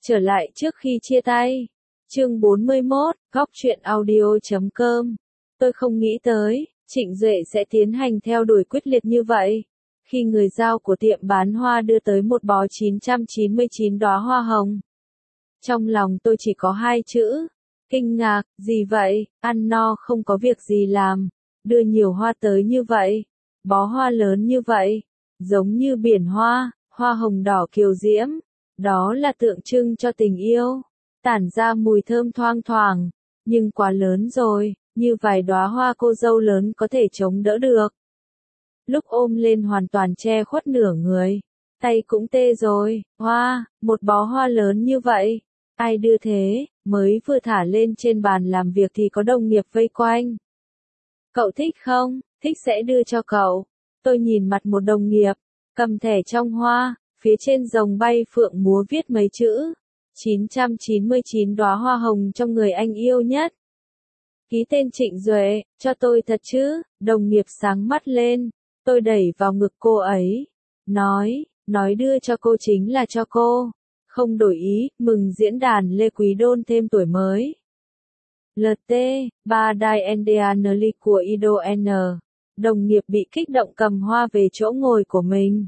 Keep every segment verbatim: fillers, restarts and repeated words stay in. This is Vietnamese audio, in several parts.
Trở lại trước khi chia tay. Chương bốn mươi mốt, góc truyện audio chấm com. Tôi không nghĩ tới, Trịnh Duệ sẽ tiến hành theo đuổi quyết liệt như vậy. Khi người giao của tiệm bán hoa đưa tới một bó chín trăm chín mươi chín đóa hoa hồng. Trong lòng tôi chỉ có hai chữ. Kinh ngạc, gì vậy, ăn no không có việc gì làm. Đưa nhiều hoa tới như vậy. Bó hoa lớn như vậy. Giống như biển hoa, hoa hồng đỏ kiều diễm. Đó là tượng trưng cho tình yêu. Tản ra mùi thơm thoang thoảng. Nhưng quá lớn rồi, như vài đóa hoa cô dâu lớn có thể chống đỡ được. Lúc ôm lên hoàn toàn che khuất nửa người. Tay cũng tê rồi, hoa, một bó hoa lớn như vậy. Ai đưa thế, mới vừa thả lên trên bàn làm việc thì có đồng nghiệp vây quanh. Cậu thích không? Thích sẽ đưa cho cậu. Tôi nhìn mặt một đồng nghiệp, cầm thẻ trong hoa, phía trên rồng bay phượng múa viết mấy chữ. chín trăm chín mươi chín đóa hoa hồng trong người anh yêu nhất. Ký tên Trịnh Duệ, cho tôi thật chứ, đồng nghiệp sáng mắt lên. Tôi đẩy vào ngực cô ấy. Nói, nói đưa cho cô chính là cho cô. Không đổi ý, mừng diễn đàn Lê Quý Đôn thêm tuổi mới. lờ tê, ba Đài Endeanli của Ido N. Đồng nghiệp bị kích động cầm hoa về chỗ ngồi của mình.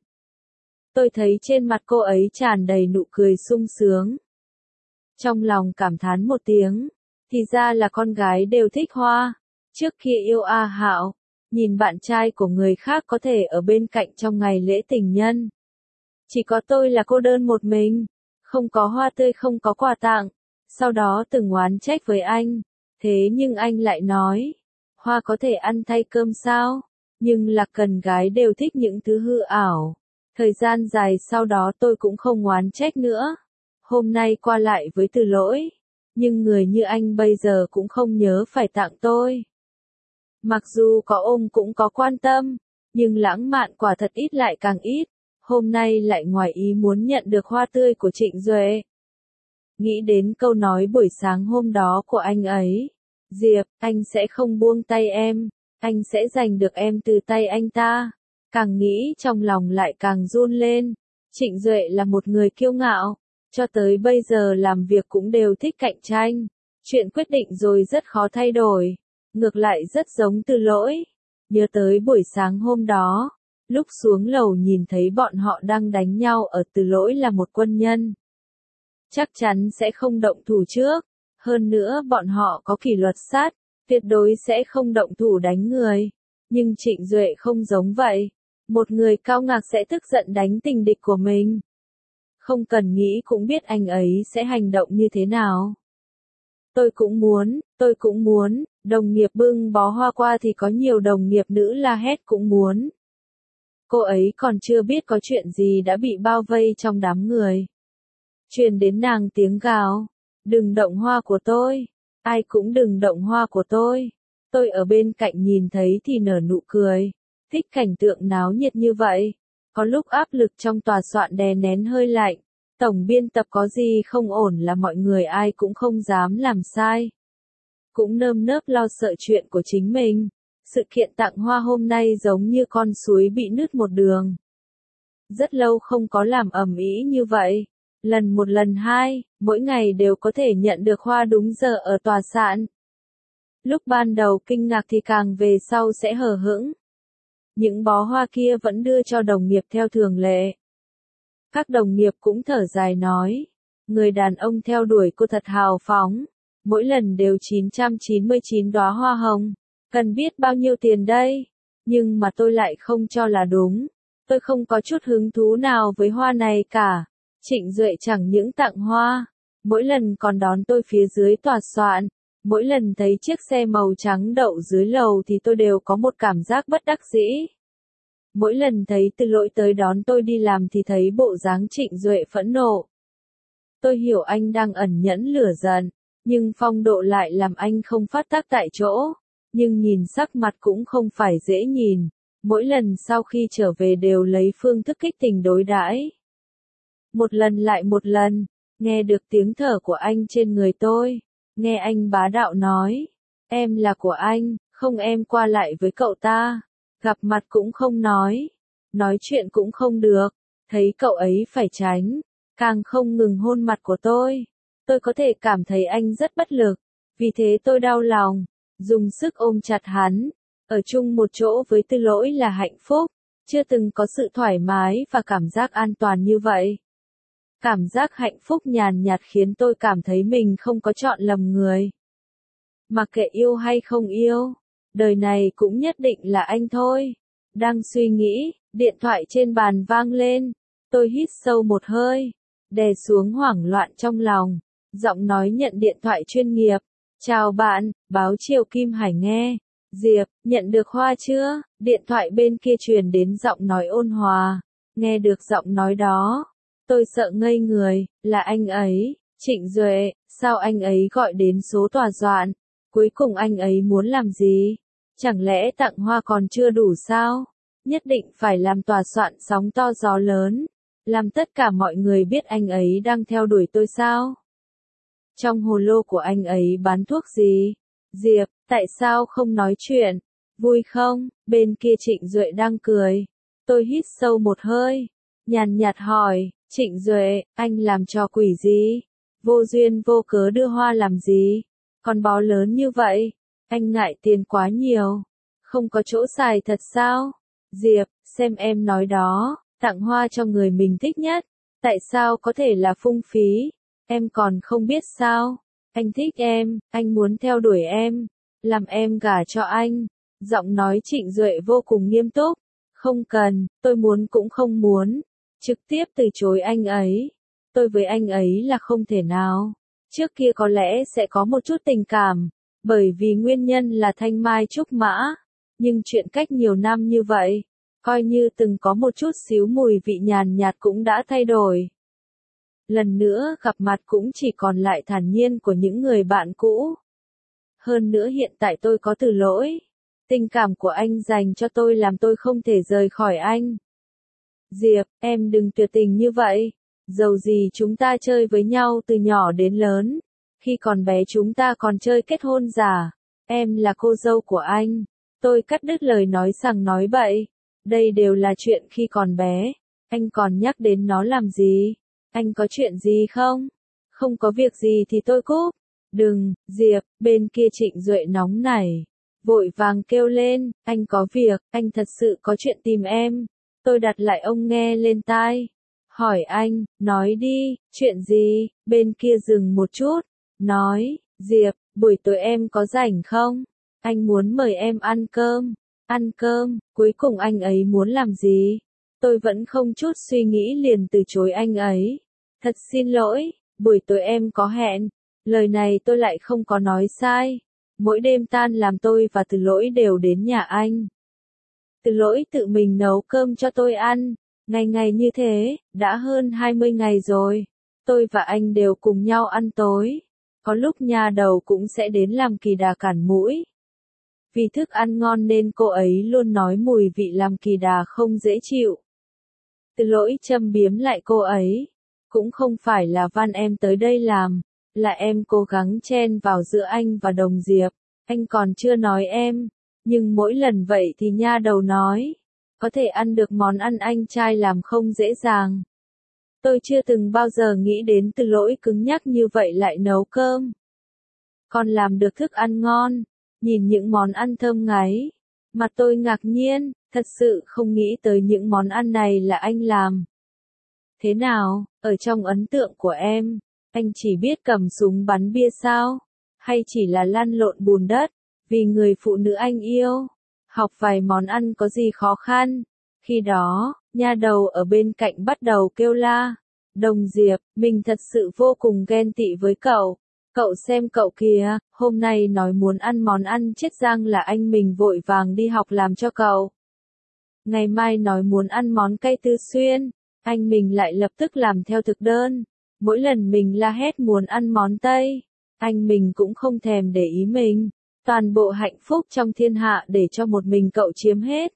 Tôi thấy trên mặt cô ấy tràn đầy nụ cười sung sướng. Trong lòng cảm thán một tiếng. Thì ra là con gái đều thích hoa. Trước kia yêu A Hạo. Nhìn bạn trai của người khác có thể ở bên cạnh trong ngày lễ tình nhân. Chỉ có tôi là cô đơn một mình. Không có hoa tươi, không có quà tặng. Sau đó từng oán trách với anh. Thế nhưng anh lại nói. Hoa có thể ăn thay cơm sao? Nhưng là cần gái đều thích những thứ hư ảo. Thời gian dài sau đó tôi cũng không oán trách nữa. Hôm nay qua lại với Từ Lỗi. Nhưng người như anh bây giờ cũng không nhớ phải tặng tôi. Mặc dù có ôm cũng có quan tâm. Nhưng lãng mạn quả thật ít lại càng ít. Hôm nay lại ngoài ý muốn nhận được hoa tươi của Trịnh Duệ. Nghĩ đến câu nói buổi sáng hôm đó của anh ấy. Diệp, anh sẽ không buông tay em. Anh sẽ giành được em từ tay anh ta. Càng nghĩ trong lòng lại càng run lên. Trịnh Duệ là một người kiêu ngạo. Cho tới bây giờ làm việc cũng đều thích cạnh tranh. Chuyện quyết định rồi rất khó thay đổi. Ngược lại rất giống Từ Lỗi. Nhớ tới buổi sáng hôm đó. Lúc xuống lầu nhìn thấy bọn họ đang đánh nhau ở Từ Lỗi là một quân nhân. Chắc chắn sẽ không động thủ trước. Hơn nữa bọn họ có kỷ luật sát. Tuyệt đối sẽ không động thủ đánh người. Nhưng Trịnh Duệ không giống vậy. Một người cao ngạo sẽ tức giận đánh tình địch của mình. Không cần nghĩ cũng biết anh ấy sẽ hành động như thế nào. Tôi cũng muốn, tôi cũng muốn, đồng nghiệp bưng bó hoa qua thì có nhiều đồng nghiệp nữ la hét cũng muốn. Cô ấy còn chưa biết có chuyện gì đã bị bao vây trong đám người. Truyền đến nàng tiếng gào, đừng động hoa của tôi, ai cũng đừng động hoa của tôi. Tôi ở bên cạnh nhìn thấy thì nở nụ cười, thích cảnh tượng náo nhiệt như vậy. Có lúc áp lực trong tòa soạn đè nén hơi lạnh. Tổng biên tập có gì không ổn là mọi người ai cũng không dám làm sai. Cũng nơm nớp lo sợ chuyện của chính mình. Sự kiện tặng hoa hôm nay giống như con suối bị nứt một đường. Rất lâu không có làm ầm ĩ như vậy. Lần một lần hai, mỗi ngày đều có thể nhận được hoa đúng giờ ở tòa soạn. Lúc ban đầu kinh ngạc thì càng về sau sẽ hờ hững. Những bó hoa kia vẫn đưa cho đồng nghiệp theo thường lệ. Các đồng nghiệp cũng thở dài nói. Người đàn ông theo đuổi cô thật hào phóng. Mỗi lần đều chín trăm chín mươi chín đóa hoa hồng. Cần biết bao nhiêu tiền đây? Nhưng mà tôi lại không cho là đúng. Tôi không có chút hứng thú nào với hoa này cả. Trịnh Duệ chẳng những tặng hoa. Mỗi lần còn đón tôi phía dưới tòa soạn. Mỗi lần thấy chiếc xe màu trắng đậu dưới lầu thì tôi đều có một cảm giác bất đắc dĩ. Mỗi lần thấy Từ Lỗi tới đón tôi đi làm thì thấy bộ dáng Trịnh Duệ phẫn nộ. Tôi hiểu anh đang ẩn nhẫn lửa giận, nhưng phong độ lại làm anh không phát tác tại chỗ. Nhưng nhìn sắc mặt cũng không phải dễ nhìn. Mỗi lần sau khi trở về đều lấy phương thức kích tình đối đãi. Một lần lại một lần, nghe được tiếng thở của anh trên người tôi. Nghe anh bá đạo nói, em là của anh, không em qua lại với cậu ta. Gặp mặt cũng không nói, nói chuyện cũng không được, thấy cậu ấy phải tránh, càng không ngừng hôn mặt của tôi. Tôi có thể cảm thấy anh rất bất lực, vì thế tôi đau lòng, dùng sức ôm chặt hắn. Ở chung một chỗ với Tư Lỗi là hạnh phúc, chưa từng có sự thoải mái và cảm giác an toàn như vậy. Cảm giác hạnh phúc nhàn nhạt khiến tôi cảm thấy mình không có chọn lầm người. Mặc kệ yêu hay không yêu, đời này cũng nhất định là anh thôi. Đang suy nghĩ, điện thoại trên bàn vang lên. Tôi hít sâu một hơi, đè xuống hoảng loạn trong lòng. Giọng nói nhận điện thoại chuyên nghiệp. Chào bạn, báo Triều Kim Hải nghe. Diệp, nhận được hoa chưa? Điện thoại bên kia truyền đến giọng nói ôn hòa. Nghe được giọng nói đó, tôi sợ ngây người, là anh ấy, Trịnh Duệ, sao anh ấy gọi đến số tòa soạn? Cuối cùng anh ấy muốn làm gì? Chẳng lẽ tặng hoa còn chưa đủ sao? Nhất định phải làm tòa soạn sóng to gió lớn, làm tất cả mọi người biết anh ấy đang theo đuổi tôi sao? Trong hồ lô của anh ấy bán thuốc gì? Diệp, tại sao không nói chuyện? Vui không? Bên kia Trịnh Duệ đang cười. Tôi hít sâu một hơi, nhàn nhạt hỏi, Trịnh Duệ, anh làm trò quỷ gì? Vô duyên vô cớ đưa hoa làm gì? Con bó lớn như vậy, anh ngại tiền quá nhiều, không có chỗ xài thật sao? Diệp, xem em nói đó, tặng hoa cho người mình thích nhất, tại sao có thể là phung phí? Em còn không biết sao? Anh thích em, anh muốn theo đuổi em, làm em gả cho anh. Giọng nói Trịnh Duệ vô cùng nghiêm túc. Không cần, tôi muốn cũng không muốn. Trực tiếp từ chối anh ấy. Tôi với anh ấy là không thể nào. Trước kia có lẽ sẽ có một chút tình cảm, bởi vì nguyên nhân là thanh mai trúc mã. Nhưng chuyện cách nhiều năm như vậy, coi như từng có một chút xíu mùi vị nhàn nhạt cũng đã thay đổi. Lần nữa gặp mặt cũng chỉ còn lại thản nhiên của những người bạn cũ. Hơn nữa hiện tại tôi có Từ Lỗi. Tình cảm của anh dành cho tôi làm tôi không thể rời khỏi anh. Diệp, em đừng tuyệt tình như vậy. Dầu gì chúng ta chơi với nhau từ nhỏ đến lớn. Khi còn bé chúng ta còn chơi kết hôn giả. Em là cô dâu của anh. Tôi cắt đứt lời nói sằng nói bậy. Đây đều là chuyện khi còn bé. Anh còn nhắc đến nó làm gì? Anh có chuyện gì không? Không có việc gì thì tôi cúp. Đừng, Diệp, bên kia Trịnh Duệ nóng nảy. Vội vàng kêu lên, anh có việc, anh thật sự có chuyện tìm em. Tôi đặt lại ông nghe lên tai. Hỏi anh, nói đi, chuyện gì? Bên kia dừng một chút. Nói, Diệp, buổi tối em có rảnh không? Anh muốn mời em ăn cơm. Ăn cơm, cuối cùng anh ấy muốn làm gì? Tôi vẫn không chút suy nghĩ liền từ chối anh ấy. Thật xin lỗi, buổi tối em có hẹn. Lời này tôi lại không có nói sai. Mỗi đêm tan làm tôi và Từ Lỗi đều đến nhà anh. Từ Lỗi tự mình nấu cơm cho tôi ăn. Ngày ngày như thế, đã hơn hai mươi ngày rồi. Tôi và anh đều cùng nhau ăn tối. Có lúc nha đầu cũng sẽ đến làm kỳ đà cản mũi. Vì thức ăn ngon nên cô ấy luôn nói mùi vị làm kỳ đà không dễ chịu. Từ Lỗi châm biếm lại cô ấy. Cũng không phải là van em tới đây làm, là em cố gắng chen vào giữa anh và Đồng Diệp. Anh còn chưa nói em, nhưng mỗi lần vậy thì nha đầu nói, có thể ăn được món ăn anh trai làm không dễ dàng. Tôi chưa từng bao giờ nghĩ đến Từ Lỗi cứng nhắc như vậy lại nấu cơm. Còn làm được thức ăn ngon, nhìn những món ăn thơm ngấy. Mặt tôi ngạc nhiên, thật sự không nghĩ tới những món ăn này là anh làm. Thế nào, ở trong ấn tượng của em, anh chỉ biết cầm súng bắn bia sao? Hay chỉ là lăn lộn bùn đất, vì người phụ nữ anh yêu? Học vài món ăn có gì khó khăn? Khi đó, nha đầu ở bên cạnh bắt đầu kêu la. Đồng Diệp, mình thật sự vô cùng ghen tị với cậu. Cậu xem cậu kìa, hôm nay nói muốn ăn món ăn chết răng là anh mình vội vàng đi học làm cho cậu. Ngày mai nói muốn ăn món cay Tư Xuyên, anh mình lại lập tức làm theo thực đơn. Mỗi lần mình la hét muốn ăn món Tây, anh mình cũng không thèm để ý mình. Toàn bộ hạnh phúc trong thiên hạ để cho một mình cậu chiếm hết.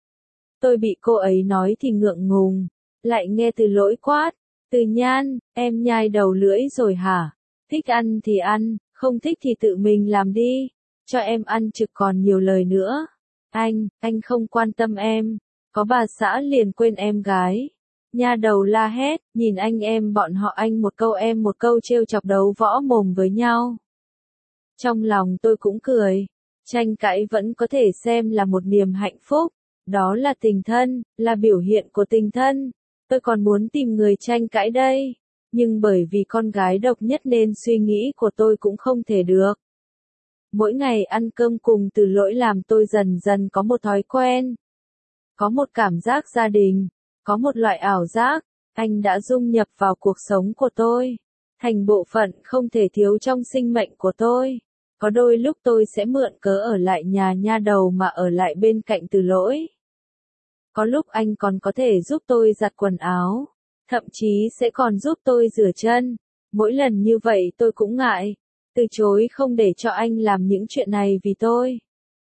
Tôi bị cô ấy nói thì ngượng ngùng, lại nghe Từ Lỗi quát. Từ Nhan, em nhai đầu lưỡi rồi hả? Thích ăn thì ăn, không thích thì tự mình làm đi. Cho em ăn trực còn nhiều lời nữa. Anh, anh không quan tâm em. Có bà xã liền quên em gái. Nha đầu la hét, nhìn anh em bọn họ anh một câu em một câu trêu chọc đấu võ mồm với nhau. Trong lòng tôi cũng cười, tranh cãi vẫn có thể xem là một niềm hạnh phúc, đó là tình thân, là biểu hiện của tình thân. Tôi còn muốn tìm người tranh cãi đây, nhưng bởi vì con gái độc nhất nên suy nghĩ của tôi cũng không thể được. Mỗi ngày ăn cơm cùng Từ Lỗi làm tôi dần dần có một thói quen, có một cảm giác gia đình, có một loại ảo giác, anh đã dung nhập vào cuộc sống của tôi, thành bộ phận không thể thiếu trong sinh mệnh của tôi. Có đôi lúc tôi sẽ mượn cớ ở lại nhà nha đầu mà ở lại bên cạnh Từ Lỗi. Có lúc anh còn có thể giúp tôi giặt quần áo, thậm chí sẽ còn giúp tôi rửa chân. Mỗi lần như vậy tôi cũng ngại, từ chối không để cho anh làm những chuyện này vì tôi.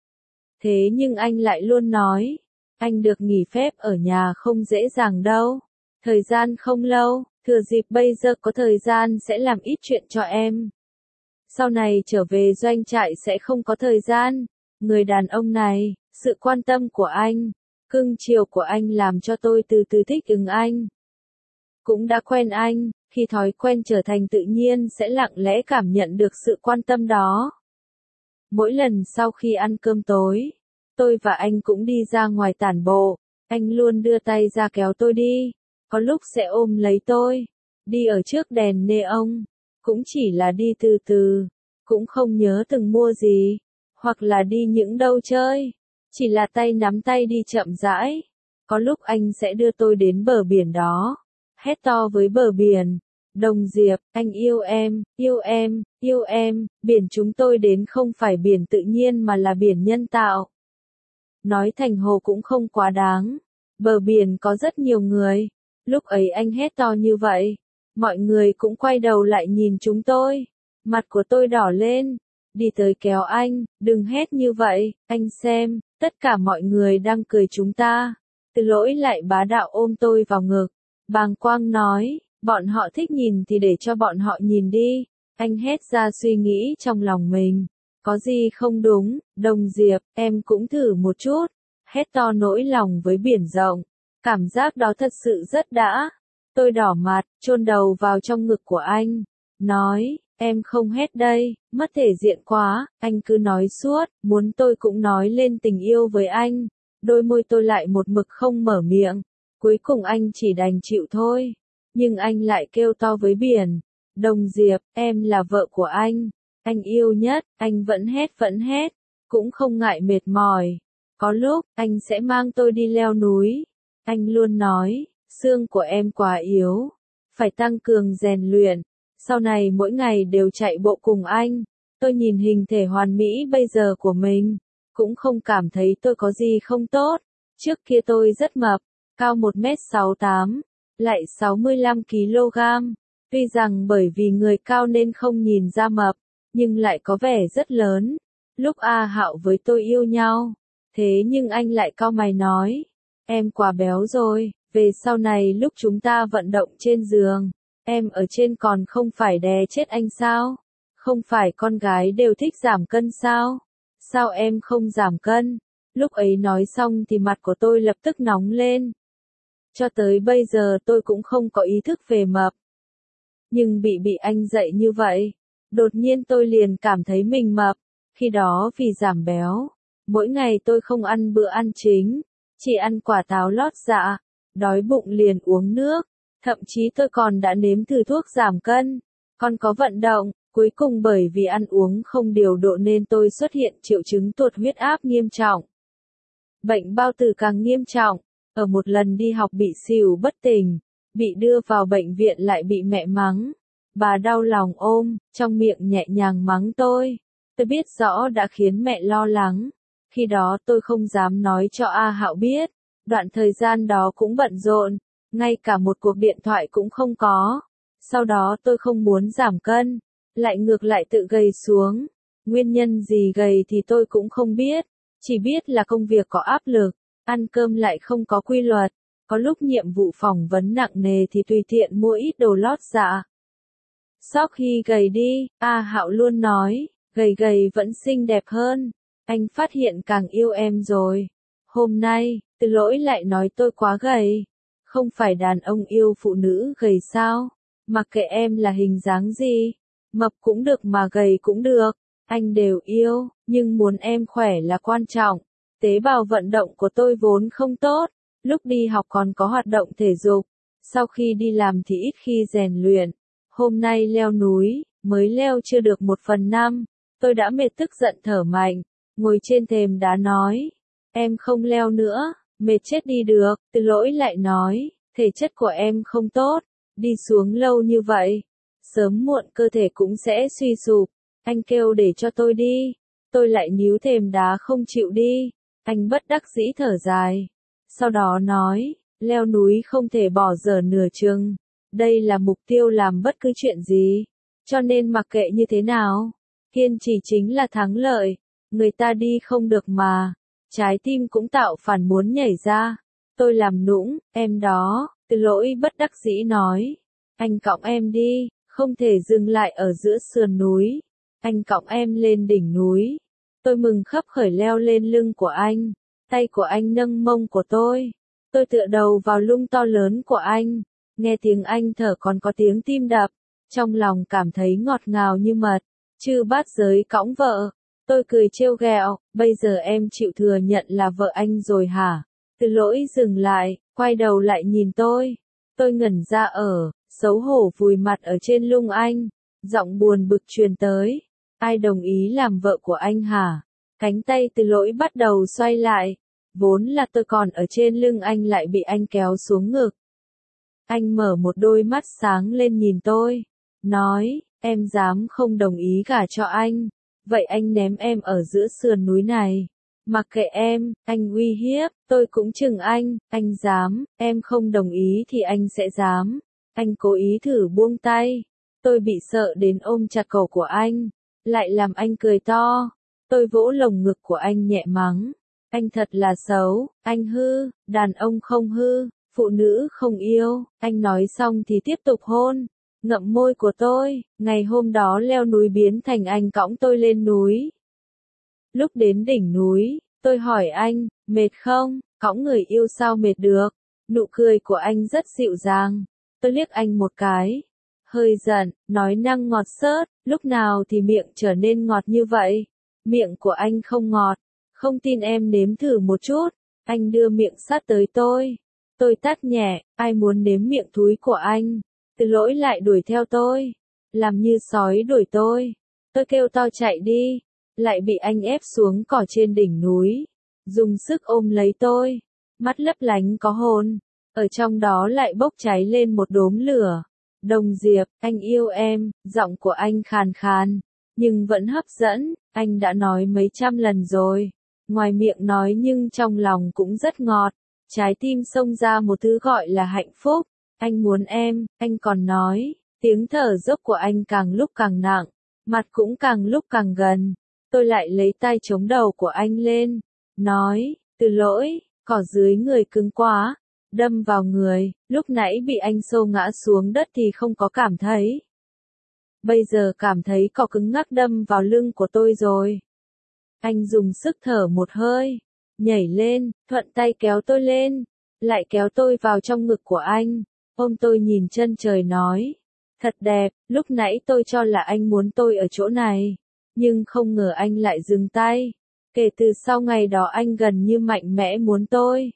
Thế nhưng anh lại luôn nói, anh được nghỉ phép ở nhà không dễ dàng đâu. Thời gian không lâu, thừa dịp bây giờ có thời gian sẽ làm ít chuyện cho em. Sau này trở về doanh trại sẽ không có thời gian. Người đàn ông này, sự quan tâm của anh, cưng chiều của anh làm cho tôi từ từ thích ứng anh. Cũng đã quen anh, khi thói quen trở thành tự nhiên sẽ lặng lẽ cảm nhận được sự quan tâm đó. Mỗi lần sau khi ăn cơm tối, tôi và anh cũng đi ra ngoài tản bộ, anh luôn đưa tay ra kéo tôi đi, có lúc sẽ ôm lấy tôi, đi ở trước đèn neon, cũng chỉ là đi từ từ, cũng không nhớ từng mua gì, hoặc là đi những đâu chơi, chỉ là tay nắm tay đi chậm rãi. Có lúc anh sẽ đưa tôi đến bờ biển đó, hét to với bờ biển, Đồng Diệp, anh yêu em, yêu em, yêu em, biển chúng tôi đến không phải biển tự nhiên mà là biển nhân tạo. Nói thành hồ cũng không quá đáng, bờ biển có rất nhiều người, lúc ấy anh hét to như vậy, mọi người cũng quay đầu lại nhìn chúng tôi, mặt của tôi đỏ lên, đi tới kéo anh, đừng hét như vậy, anh xem, tất cả mọi người đang cười chúng ta. Từ Lỗi lại bá đạo ôm tôi vào ngực, bàng quang nói, bọn họ thích nhìn thì để cho bọn họ nhìn đi. Anh hét ra suy nghĩ trong lòng mình, có gì không đúng, Đồng Diệp, em cũng thử một chút, hét to nỗi lòng với biển rộng, cảm giác đó thật sự rất đã. Tôi đỏ mặt, chôn đầu vào trong ngực của anh, nói, em không hét đây, mất thể diện quá, anh cứ nói suốt, muốn tôi cũng nói lên tình yêu với anh, đôi môi tôi lại một mực không mở miệng, cuối cùng anh chỉ đành chịu thôi, nhưng anh lại kêu to với biển, Đồng Diệp, em là vợ của anh, anh yêu nhất, anh vẫn hét vẫn hét, cũng không ngại mệt mỏi, có lúc, anh sẽ mang tôi đi leo núi, anh luôn nói, xương của em quá yếu, phải tăng cường rèn luyện. Sau này mỗi ngày đều chạy bộ cùng anh, tôi nhìn hình thể hoàn mỹ bây giờ của mình, cũng không cảm thấy tôi có gì không tốt. Trước kia tôi rất mập, cao một mét sáu mươi tám, lại sáu mươi lăm ki lô gam. Tuy rằng bởi vì người cao nên không nhìn ra mập, nhưng lại có vẻ rất lớn. Lúc A Hạo với tôi yêu nhau, thế nhưng anh lại cau mày nói, em quá béo rồi, về sau này lúc chúng ta vận động trên giường, em ở trên còn không phải đè chết anh sao? Không phải con gái đều thích giảm cân sao? Sao em không giảm cân? Lúc ấy nói xong thì mặt của tôi lập tức nóng lên. Cho tới bây giờ tôi cũng không có ý thức về mập. Nhưng bị bị anh dạy như vậy, đột nhiên tôi liền cảm thấy mình mập. Khi đó vì giảm béo, mỗi ngày tôi không ăn bữa ăn chính, chỉ ăn quả táo lót dạ, đói bụng liền uống nước. Thậm chí tôi còn đã nếm thử thuốc giảm cân, còn có vận động, cuối cùng bởi vì ăn uống không điều độ nên tôi xuất hiện triệu chứng tụt huyết áp nghiêm trọng. Bệnh bao tử càng nghiêm trọng, ở một lần đi học bị xỉu bất tỉnh, bị đưa vào bệnh viện lại bị mẹ mắng. Bà đau lòng ôm, trong miệng nhẹ nhàng mắng tôi. Tôi biết rõ đã khiến mẹ lo lắng. Khi đó tôi không dám nói cho A Hạo biết, đoạn thời gian đó cũng bận rộn. Ngay cả một cuộc điện thoại cũng không có. Sau đó tôi không muốn giảm cân, lại ngược lại tự gầy xuống. Nguyên nhân gì gầy thì tôi cũng không biết, chỉ biết là công việc có áp lực, ăn cơm lại không có quy luật, có lúc nhiệm vụ phỏng vấn nặng nề thì tùy tiện mua ít đồ lót dạ. Sau khi gầy đi, A Hạo luôn nói, gầy gầy vẫn xinh đẹp hơn, anh phát hiện càng yêu em rồi. Hôm nay, Từ Lỗi lại nói tôi quá gầy. Không phải đàn ông yêu phụ nữ gầy sao? Mặc kệ em là hình dáng gì, mập cũng được mà gầy cũng được, anh đều yêu, nhưng muốn em khỏe là quan trọng. Tế bào vận động của tôi vốn không tốt, lúc đi học còn có hoạt động thể dục, sau khi đi làm thì ít khi rèn luyện. Hôm nay leo núi, mới leo chưa được một phần năm, tôi đã mệt tức giận thở mạnh, ngồi trên thềm đá nói, em không leo nữa, mệt chết đi được. Từ Lỗi lại nói, thể chất của em không tốt, đi xuống lâu như vậy, sớm muộn cơ thể cũng sẽ suy sụp, anh kêu để cho tôi đi, tôi lại níu thềm đá không chịu đi, anh bất đắc dĩ thở dài, sau đó nói, leo núi không thể bỏ dở nửa chừng, đây là mục tiêu làm bất cứ chuyện gì, cho nên mặc kệ như thế nào, kiên trì chính là thắng lợi, người ta đi không được mà, trái tim cũng tạo phản muốn nhảy ra, tôi làm nũng, em đó. Từ Lỗi bất đắc dĩ nói, anh cõng em đi, không thể dừng lại ở giữa sườn núi, anh cõng em lên đỉnh núi. Tôi mừng khấp khởi leo lên lưng của anh, tay của anh nâng mông của tôi, tôi tựa đầu vào lưng to lớn của anh, nghe tiếng anh thở còn có tiếng tim đập, trong lòng cảm thấy ngọt ngào như mật, chư bát giới cõng vợ, tôi cười trêu ghẹo, bây giờ em chịu thừa nhận là vợ anh rồi hả? Từ Lỗi dừng lại, quay đầu lại nhìn tôi. Tôi ngẩn ra ở, xấu hổ vùi mặt ở trên lưng anh. Giọng buồn bực truyền tới. Ai đồng ý làm vợ của anh hả? Cánh tay Từ Lỗi bắt đầu xoay lại. Vốn là tôi còn ở trên lưng anh lại bị anh kéo xuống ngực. Anh mở một đôi mắt sáng lên nhìn tôi. Nói, em dám không đồng ý gả cho anh. Vậy anh ném em ở giữa sườn núi này. Mặc kệ em, anh uy hiếp, tôi cũng chừng anh, anh dám, em không đồng ý thì anh sẽ dám. Anh cố ý thử buông tay. Tôi bị sợ đến ôm chặt cổ của anh, lại làm anh cười to. Tôi vỗ lồng ngực của anh nhẹ mắng. Anh thật là xấu, anh hư, đàn ông không hư, phụ nữ không yêu. Anh nói xong thì tiếp tục hôn, ngậm môi của tôi. Ngày hôm đó leo núi biến thành anh cõng tôi lên núi. Lúc đến đỉnh núi, tôi hỏi anh, mệt không? Cõng người yêu sao mệt được? Nụ cười của anh rất dịu dàng. Tôi liếc anh một cái. Hơi giận, nói năng ngọt xớt, lúc nào thì miệng trở nên ngọt như vậy? Miệng của anh không ngọt. Không tin em nếm thử một chút. Anh đưa miệng sát tới tôi. Tôi tát nhẹ, ai muốn nếm miệng thúi của anh? Từ Lỗi lại đuổi theo tôi. Làm như sói đuổi tôi. Tôi kêu to chạy đi. Lại bị anh ép xuống cỏ trên đỉnh núi, dùng sức ôm lấy tôi, mắt lấp lánh có hồn, ở trong đó lại bốc cháy lên một đốm lửa. Đồng Diệp, anh yêu em, giọng của anh khàn khàn, nhưng vẫn hấp dẫn, anh đã nói mấy trăm lần rồi, ngoài miệng nói nhưng trong lòng cũng rất ngọt, trái tim xông ra một thứ gọi là hạnh phúc, anh muốn em, anh còn nói, tiếng thở dốc của anh càng lúc càng nặng, mặt cũng càng lúc càng gần. Tôi lại lấy tay chống đầu của anh lên, nói, Từ Lỗi, cỏ dưới người cứng quá, đâm vào người, lúc nãy bị anh xô ngã xuống đất thì không có cảm thấy. Bây giờ cảm thấy cỏ cứng ngắc đâm vào lưng của tôi rồi. Anh dùng sức thở một hơi, nhảy lên, thuận tay kéo tôi lên, lại kéo tôi vào trong ngực của anh, ôm tôi nhìn chân trời nói, thật đẹp, lúc nãy tôi cho là anh muốn tôi ở chỗ này. Nhưng không ngờ anh lại dừng tay. Kể từ sau ngày đó anh gần như mạnh mẽ muốn tôi.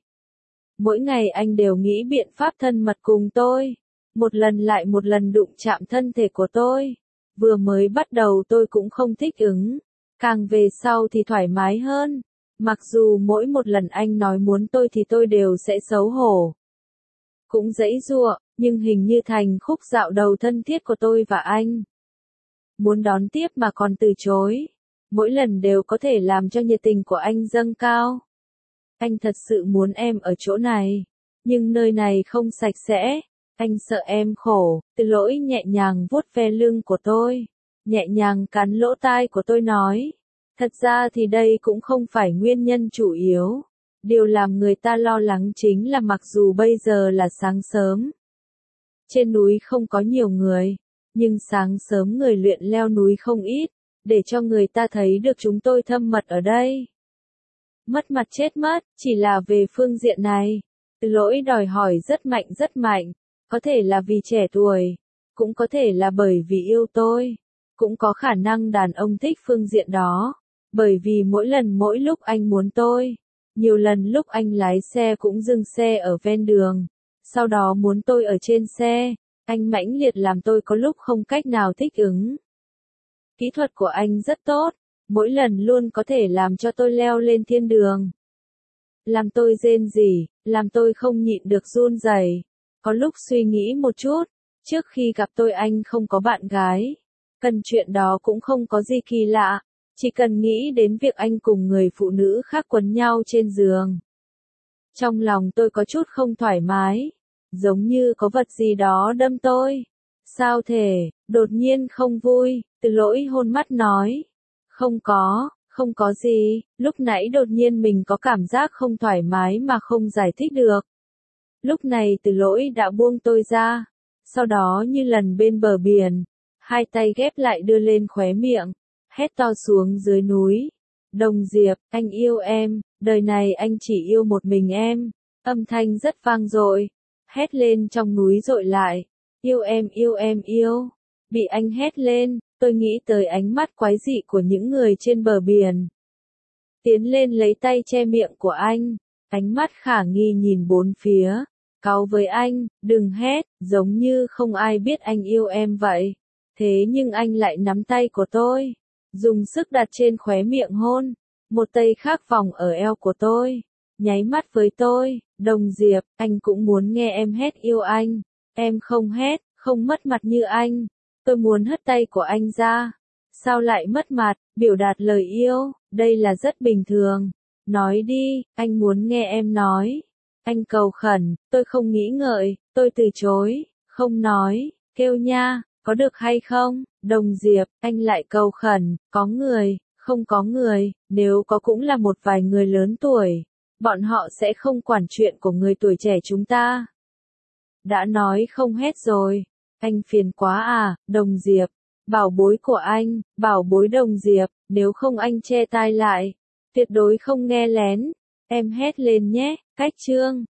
Mỗi ngày anh đều nghĩ biện pháp thân mật cùng tôi. Một lần lại một lần đụng chạm thân thể của tôi. Vừa mới bắt đầu tôi cũng không thích ứng. Càng về sau thì thoải mái hơn. Mặc dù mỗi một lần anh nói muốn tôi thì tôi đều sẽ xấu hổ. Cũng giãy giụa, nhưng hình như thành khúc dạo đầu thân thiết của tôi và anh. Muốn đón tiếp mà còn từ chối. Mỗi lần đều có thể làm cho nhiệt tình của anh dâng cao. Anh thật sự muốn em ở chỗ này. Nhưng nơi này không sạch sẽ. Anh sợ em khổ. Từ Lỗi nhẹ nhàng vuốt ve lưng của tôi. Nhẹ nhàng cắn lỗ tai của tôi nói. Thật ra thì đây cũng không phải nguyên nhân chủ yếu. Điều làm người ta lo lắng chính là mặc dù bây giờ là sáng sớm. Trên núi không có nhiều người. Nhưng sáng sớm người luyện leo núi không ít, để cho người ta thấy được chúng tôi thâm mật ở đây. Mất mặt chết mất, chỉ là về phương diện này. Từ lỗi đòi hỏi rất mạnh rất mạnh, có thể là vì trẻ tuổi, cũng có thể là bởi vì yêu tôi, cũng có khả năng đàn ông thích phương diện đó, bởi vì mỗi lần mỗi lúc anh muốn tôi, nhiều lần lúc anh lái xe cũng dừng xe ở ven đường, sau đó muốn tôi ở trên xe, anh mãnh liệt làm tôi có lúc không cách nào thích ứng. Kỹ thuật của anh rất tốt, mỗi lần luôn có thể làm cho tôi leo lên thiên đường. Làm tôi rên rỉ, làm tôi không nhịn được run rẩy. Có lúc suy nghĩ một chút, trước khi gặp tôi anh không có bạn gái. Cần chuyện đó cũng không có gì kỳ lạ, chỉ cần nghĩ đến việc anh cùng người phụ nữ khác quấn nhau trên giường. Trong lòng tôi có chút không thoải mái, giống như có vật gì đó đâm tôi. Sao thể, đột nhiên không vui, Từ lỗi hôn mắt nói. Không có, không có gì, lúc nãy đột nhiên mình có cảm giác không thoải mái mà không giải thích được. Lúc này Từ lỗi đã buông tôi ra, sau đó như lần bên bờ biển, hai tay ghép lại đưa lên khóe miệng, hét to xuống dưới núi. Đồng Diệp, anh yêu em, đời này anh chỉ yêu một mình em. Âm thanh rất vang dội, hét lên trong núi dội lại. Yêu em yêu em yêu. Bị anh hét lên, tôi nghĩ tới ánh mắt quái dị của những người trên bờ biển. Tiến lên lấy tay che miệng của anh, ánh mắt khả nghi nhìn bốn phía, cáu với anh, đừng hét, giống như không ai biết anh yêu em vậy. Thế nhưng anh lại nắm tay của tôi, dùng sức đặt trên khóe miệng hôn, một tay khác vòng ở eo của tôi, nháy mắt với tôi. Đồng Diệp, anh cũng muốn nghe em hét yêu anh, em không hét, không mất mặt như anh. Tôi muốn hất tay của anh ra. Sao lại mất mặt, biểu đạt lời yêu, đây là rất bình thường. Nói đi, anh muốn nghe em nói. Anh cầu khẩn, tôi không nghĩ ngợi, tôi từ chối, không nói, kêu nha, có được hay không? Đồng Diệp, anh lại cầu khẩn, có người, không có người, nếu có cũng là một vài người lớn tuổi. Bọn họ sẽ không quản chuyện của người tuổi trẻ chúng ta. Đã nói không hết rồi. Anh phiền quá à, Đồng Diệp. Bảo bối của anh, bảo bối Đồng Diệp, nếu không anh che tai lại. Tuyệt đối không nghe lén. Em hét lên nhé, cách chương.